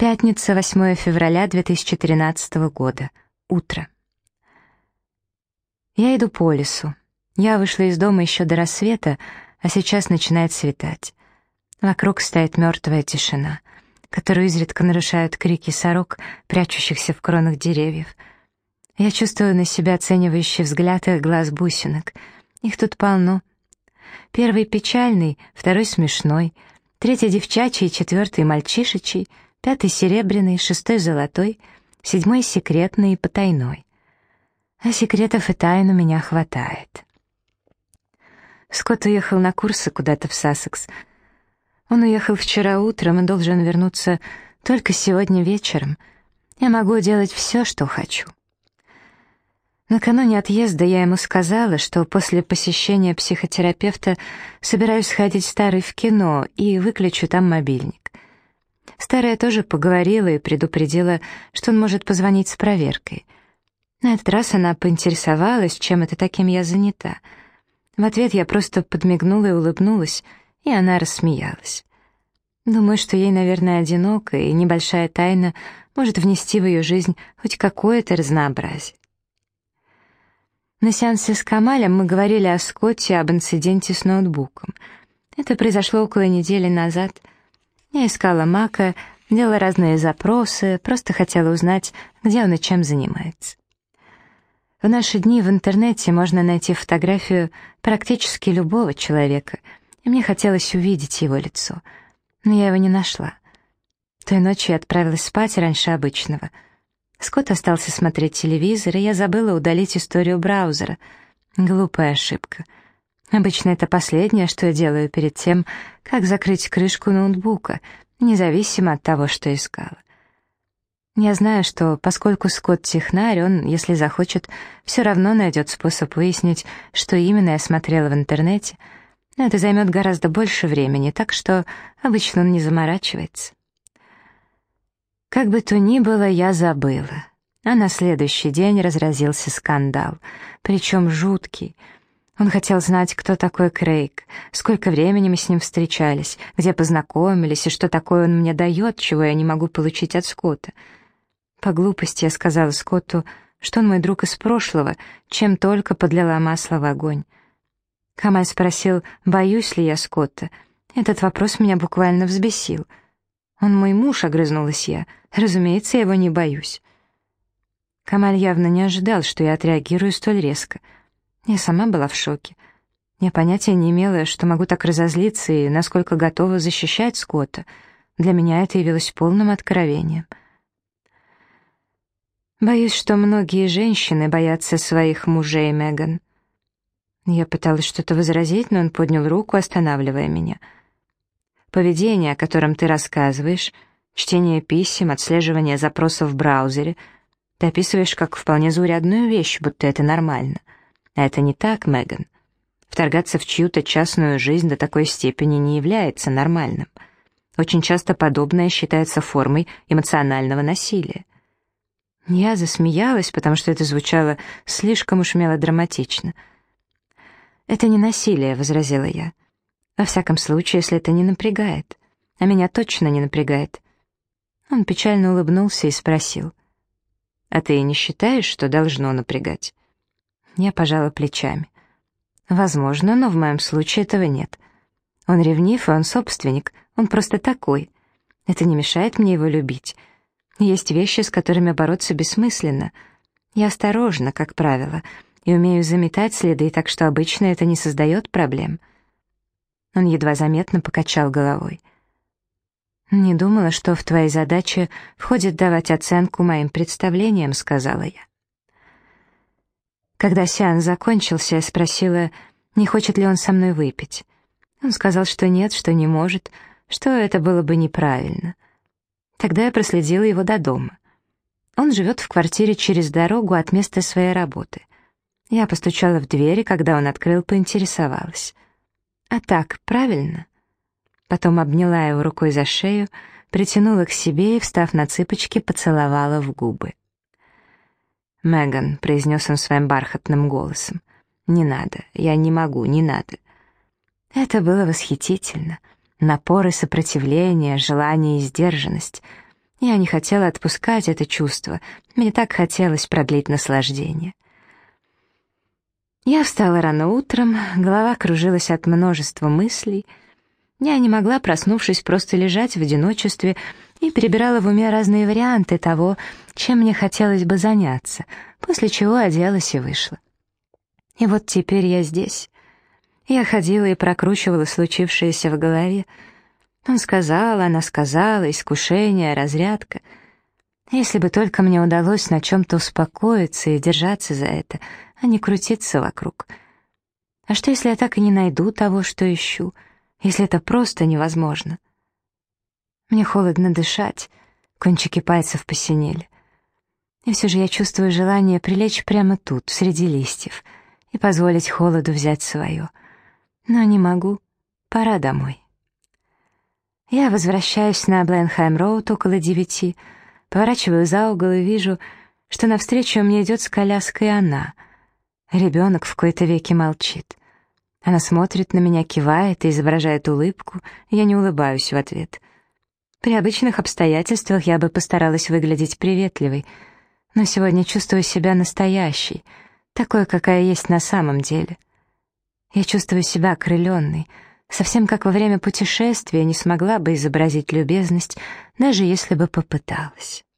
Пятница, 8 февраля 2013 года. Утро. Я иду по лесу. Я вышла из дома еще до рассвета, а сейчас начинает светать. Вокруг стоит мертвая тишина, которую изредка нарушают крики сорок, прячущихся в кронах деревьев. Я чувствую на себя оценивающий взгляд их глаз-бусинок. Их тут полно. Первый печальный, второй смешной, третий девчачий, четвертый мальчишечий, пятый серебряный, шестой золотой, седьмой секретный и потайной. А секретов и тайн у меня хватает. Скотт уехал на курсы куда-то в Сассекс. Он уехал вчера утром и должен вернуться только сегодня вечером. Я могу делать все, что хочу. Накануне отъезда я ему сказала, что после посещения психотерапевта собираюсь сходить с Тарой в кино и выключу там мобильник. Старая тоже поговорила и предупредила, что он может позвонить с проверкой. На этот раз она поинтересовалась, чем это таким я занята. В ответ я просто подмигнула и улыбнулась, и она рассмеялась. Думаю, что ей, наверное, одиноко, и небольшая тайна может внести в ее жизнь хоть какое-то разнообразие. На сеансе с Камалем мы говорили о Скотте, об инциденте с ноутбуком. Это произошло около недели назад. Я искала Мака, делала разные запросы, просто хотела узнать, где он и чем занимается. В наши дни в интернете можно найти фотографию практически любого человека, и мне хотелось увидеть его лицо. Но я его не нашла. Той ночью я отправилась спать раньше обычного. Скотт остался смотреть телевизор, и я забыла удалить историю браузера. Глупая ошибка. Обычно это последнее, что я делаю перед тем, как закрыть крышку ноутбука, независимо от того, что искала. Я знаю, что поскольку Скотт технарь, он, если захочет, все равно найдет способ выяснить, что именно я смотрела в интернете, но это займет гораздо больше времени, так что обычно он не заморачивается. Как бы то ни было, я забыла. А на следующий день разразился скандал, причем жуткий. Он хотел знать, кто такой Крейг, сколько времени мы с ним встречались, где познакомились и что такое он мне дает, чего я не могу получить от Скотта. По глупости я сказала Скотту, что он мой друг из прошлого, чем только подлила масло в огонь. Камаль спросил, боюсь ли я Скотта. Этот вопрос меня буквально взбесил. «Он мой муж», — огрызнулась я. «Разумеется, я его не боюсь». Камаль явно не ожидал, что я отреагирую столь резко. Я сама была в шоке. Я понятия не имела, что могу так разозлиться и насколько готова защищать Скотта. Для меня это явилось полным откровением. «Боюсь, что многие женщины боятся своих мужей, Меган». Я пыталась что-то возразить, но он поднял руку, останавливая меня. «Поведение, о котором ты рассказываешь, чтение писем, отслеживание запросов в браузере, ты описываешь как вполне заурядную вещь, будто это нормально. А это не так, Меган. Вторгаться в чью-то частную жизнь до такой степени не является нормальным. Очень часто подобное считается формой эмоционального насилия». Я засмеялась, потому что это звучало слишком уж мелодраматично. «Это не насилие», — возразила я. «Во всяком случае, если это не напрягает. А меня точно не напрягает». Он печально улыбнулся и спросил. «А ты не считаешь, что должно напрягать?» Я пожала плечами. «Возможно, но в моем случае этого нет. Он ревнив, и он собственник, он просто такой. Это не мешает мне его любить. Есть вещи, с которыми бороться бессмысленно. Я осторожна, как правило, и умею заметать следы, так что обычно это не создает проблем». Он едва заметно покачал головой. «Не думала, что в твои задачи входит давать оценку моим представлениям», — сказала я. Когда сеанс закончился, я спросила, не хочет ли он со мной выпить. Он сказал, что нет, что не может, что это было бы неправильно. Тогда я проследила его до дома. Он живет в квартире через дорогу от места своей работы. Я постучала в дверь, и когда он открыл, поинтересовалась. «А так, правильно?» Потом обняла его рукой за шею, притянула к себе и, встав на цыпочки, поцеловала в губы. «Меган», — произнес он своим бархатным голосом, — «не надо, я не могу, не надо». Это было восхитительно. Напор и сопротивление, желание и сдержанность. Я не хотела отпускать это чувство, мне так хотелось продлить наслаждение. Я встала рано утром, голова кружилась от множества мыслей. Я не могла, проснувшись, просто лежать в одиночестве и перебирала в уме разные варианты того, чем мне хотелось бы заняться, после чего оделась и вышла. И вот теперь я здесь. Я ходила и прокручивала случившееся в голове. Он сказал, она сказала, искушение, разрядка. Если бы только мне удалось на чем-то успокоиться и держаться за это, а не крутиться вокруг. А что, если я так и не найду того, что ищу, если это просто невозможно? Мне холодно дышать, кончики пальцев посинели. И все же я чувствую желание прилечь прямо тут, среди листьев, и позволить холоду взять свое. Но не могу, пора домой. Я возвращаюсь на Бленхайм-роуд около 9, поворачиваю за угол и вижу, что навстречу мне идет с коляской она. Ребенок в кои-то веки молчит. Она смотрит на меня, кивает и изображает улыбку, я не улыбаюсь в ответ. При обычных обстоятельствах я бы постаралась выглядеть приветливой, но сегодня чувствую себя настоящей, такой, какая есть на самом деле. Я чувствую себя окрыленной, совсем как во время путешествия не смогла бы изобразить любезность, даже если бы попыталась.